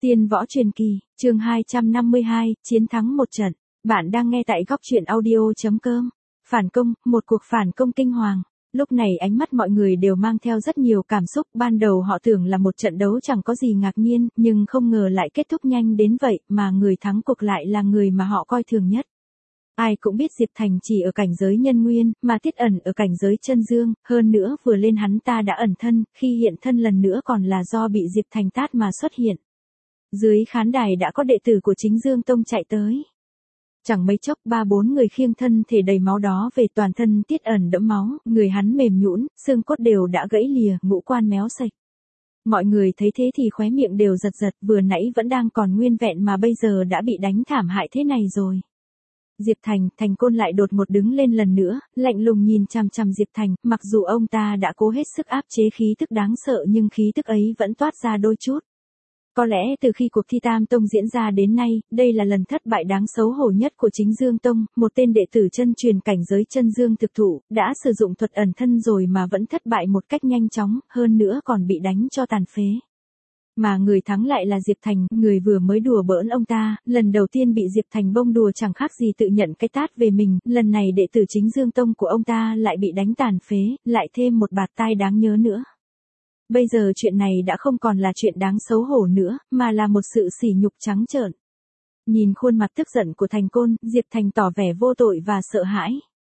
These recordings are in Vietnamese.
Tiên võ truyền kỳ, chương 252, chiến thắng một trận. Bạn đang nghe tại góc truyện audio.com. Phản công, một cuộc phản công kinh hoàng. Lúc này ánh mắt mọi người đều mang theo rất nhiều cảm xúc. Ban đầu họ tưởng là một trận đấu chẳng có gì ngạc nhiên, nhưng không ngờ lại kết thúc nhanh đến vậy, mà người thắng cuộc lại là người mà họ coi thường nhất. Ai cũng biết Diệp Thành chỉ ở cảnh giới nhân nguyên, mà Tiết Ẩn ở cảnh giới chân dương, hơn nữa vừa lên hắn ta đã ẩn thân, khi hiện thân lần nữa còn là do bị Diệp Thành tát mà xuất hiện. Dưới khán đài đã có đệ tử của Chính Dương Tông chạy tới. Chẳng mấy chốc 3-4 người khiêng thân thể đầy máu đó về, toàn thân Tiết Ẩn đẫm máu, người hắn mềm nhũn, xương cốt đều đã gãy lìa, ngũ quan méo sạch. Mọi người thấy thế thì khóe miệng đều giật giật, vừa nãy vẫn đang còn nguyên vẹn mà bây giờ đã bị đánh thảm hại thế này rồi. Diệp Thành Côn lại đột một đứng lên lần nữa, lạnh lùng nhìn chằm chằm Diệp Thành, mặc dù ông ta đã cố hết sức áp chế khí tức đáng sợ nhưng khí tức ấy vẫn toát ra đôi chút. Có lẽ từ khi cuộc thi Tam Tông diễn ra đến nay, đây là lần thất bại đáng xấu hổ nhất của Chính Dương Tông, một tên đệ tử chân truyền cảnh giới chân dương thực thụ, đã sử dụng thuật ẩn thân rồi mà vẫn thất bại một cách nhanh chóng, hơn nữa còn bị đánh cho tàn phế. Mà người thắng lại là Diệp Thành, người vừa mới đùa bỡn ông ta, lần đầu tiên bị Diệp Thành bông đùa chẳng khác gì tự nhận cái tát về mình, lần này đệ tử Chính Dương Tông của ông ta lại bị đánh tàn phế, lại thêm một bạt tai đáng nhớ nữa. Bây giờ chuyện này đã không còn là chuyện đáng xấu hổ nữa, mà là một sự sỉ nhục trắng trợn. Nhìn khuôn mặt tức giận của Thành Côn, Diệp Thành tỏ vẻ vô tội và sợ hãi.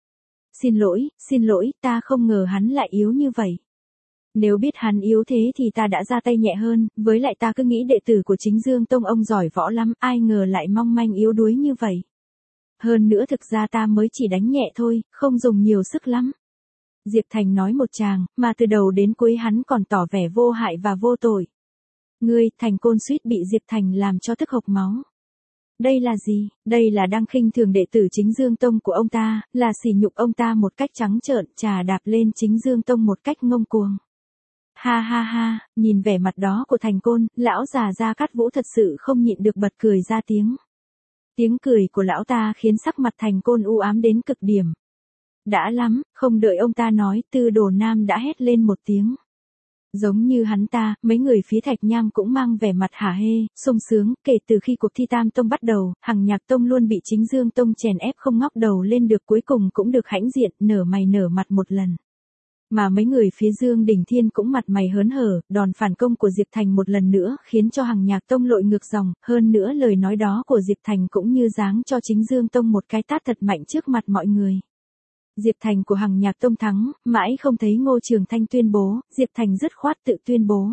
Xin lỗi, ta không ngờ hắn lại yếu như vậy. Nếu biết hắn yếu thế thì ta đã ra tay nhẹ hơn, với lại ta cứ nghĩ đệ tử của Chính Dương Tông ông giỏi võ lắm, ai ngờ lại mong manh yếu đuối như vậy. Hơn nữa thực ra ta mới chỉ đánh nhẹ thôi, không dùng nhiều sức lắm. Diệp Thành nói một tràng, mà từ đầu đến cuối hắn còn tỏ vẻ vô hại và vô tội. Ngươi, Thành Côn suýt bị Diệp Thành làm cho tức hộc máu. Đây là gì? Đây là đang khinh thường đệ tử Chính Dương Tông của ông ta, là sỉ nhục ông ta một cách trắng trợn, trà đạp lên Chính Dương Tông một cách ngông cuồng. Ha ha ha, nhìn vẻ mặt đó của Thành Côn, lão già Gia Cát Vũ thật sự không nhịn được bật cười ra tiếng. Tiếng cười của lão ta khiến sắc mặt Thành Côn u ám đến cực điểm. Đã lắm, không đợi ông ta nói, Tư Đồ Nam đã hét lên một tiếng. Giống như hắn ta, mấy người phía Thạch Nham cũng mang vẻ mặt hả hê, sung sướng, kể từ khi cuộc thi Tam Tông bắt đầu, Hằng Nhạc Tông luôn bị Chính Dương Tông chèn ép không ngóc đầu lên được, cuối cùng cũng được hãnh diện, nở mày nở mặt một lần. Mà mấy người phía Dương Đỉnh Thiên cũng mặt mày hớn hở, đòn phản công của Diệp Thành một lần nữa khiến cho Hằng Nhạc Tông lội ngược dòng, hơn nữa lời nói đó của Diệp Thành cũng như giáng cho Chính Dương Tông một cái tát thật mạnh trước mặt mọi người. Diệp Thành của Hằng Nhạc Tông thắng, mãi không thấy Ngô Trường Thanh tuyên bố, Diệp Thành dứt khoát tự tuyên bố.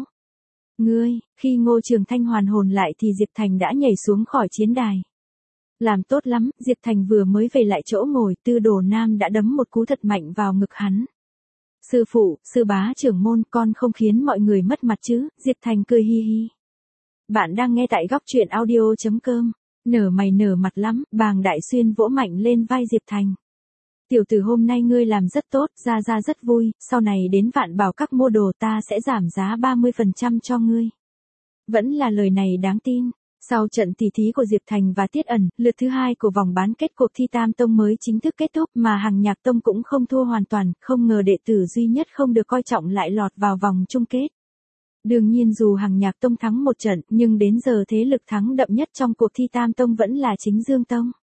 Khi Ngô Trường Thanh hoàn hồn lại thì Diệp Thành đã nhảy xuống khỏi chiến đài. Làm tốt lắm, Diệp Thành vừa mới về lại chỗ ngồi, Tư Đồ Nam đã đấm một cú thật mạnh vào ngực hắn. Sư phụ, sư bá trưởng môn, con không khiến mọi người mất mặt chứ? Diệp Thành cười hi hi. Bạn đang nghe tại góc truyện audio.com. Nở mày nở mặt lắm, Bàng Đại Xuyên vỗ mạnh lên vai Diệp Thành. Tiểu tử hôm nay ngươi làm rất tốt, ra rất vui, sau này đến Vạn Bảo Các mua đồ ta sẽ giảm giá 30% cho ngươi. Vẫn là lời này đáng tin. Sau trận tỉ thí của Diệp Thành và Tiết Ẩn, lượt thứ 2 của vòng bán kết cuộc thi Tam Tông mới chính thức kết thúc, mà Hằng Nhạc Tông cũng không thua hoàn toàn, không ngờ đệ tử duy nhất không được coi trọng lại lọt vào vòng chung kết. Đương nhiên dù Hằng Nhạc Tông thắng một trận, nhưng đến giờ thế lực thắng đậm nhất trong cuộc thi Tam Tông vẫn là Chính Dương Tông.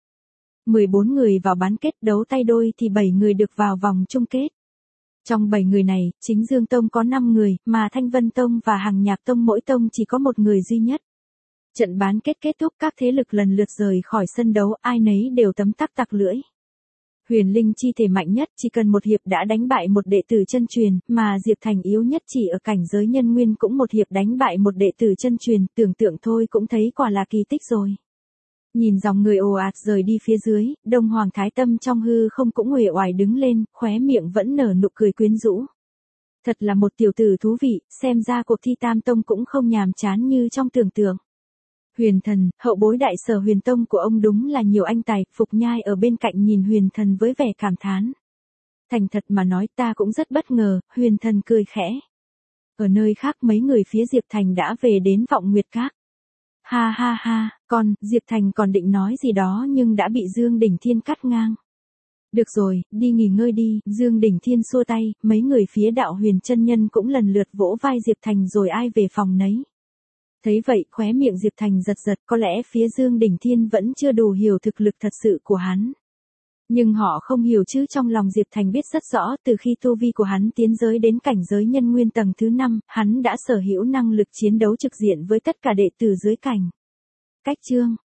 14 người vào bán kết, đấu tay đôi thì 7 người được vào vòng chung kết. Trong 7 người này, Chính Dương Tông có 5 người, mà Thanh Vân Tông và Hằng Nhạc Tông mỗi tông chỉ có một người duy nhất. Trận bán kết kết thúc, các thế lực lần lượt rời khỏi sân đấu, ai nấy đều tấm tắc tặc lưỡi. Huyền Linh chi thể mạnh nhất chỉ cần một hiệp đã đánh bại một đệ tử chân truyền, mà Diệp Thành yếu nhất chỉ ở cảnh giới nhân nguyên cũng một hiệp đánh bại một đệ tử chân truyền, tưởng tượng thôi cũng thấy quả là kỳ tích rồi. Nhìn dòng người ồ ạt rời đi phía dưới, Đông Hoàng Thái Tâm trong hư không cũng uể oải đứng lên, khóe miệng vẫn nở nụ cười quyến rũ. Thật là một tiểu tử thú vị, xem ra cuộc thi Tam Tông cũng không nhàm chán như trong tưởng tượng. Huyền Thần, hậu bối Đại Sở Huyền Tông của ông đúng là nhiều anh tài, Phục Nhai ở bên cạnh nhìn Huyền Thần với vẻ cảm thán. Thành thật mà nói ta cũng rất bất ngờ, Huyền Thần cười khẽ. Ở nơi khác mấy người phía Diệp Thành đã về đến Vọng Nguyệt Các. Ha ha ha, Diệp Thành còn định nói gì đó nhưng đã bị Dương Đỉnh Thiên cắt ngang. Được rồi, đi nghỉ ngơi đi, Dương Đỉnh Thiên xua tay, mấy người phía Đạo Huyền chân nhân cũng lần lượt vỗ vai Diệp Thành rồi ai về phòng nấy. Thấy vậy khóe miệng Diệp Thành giật giật, có lẽ phía Dương Đình Thiên vẫn chưa đủ hiểu thực lực thật sự của hắn. Nhưng họ không hiểu chứ trong lòng Diệp Thành biết rất rõ từ khi tu vi của hắn tiến giới đến cảnh giới nhân nguyên tầng thứ 5, hắn đã sở hữu năng lực chiến đấu trực diện với tất cả đệ tử dưới cảnh. Cách chương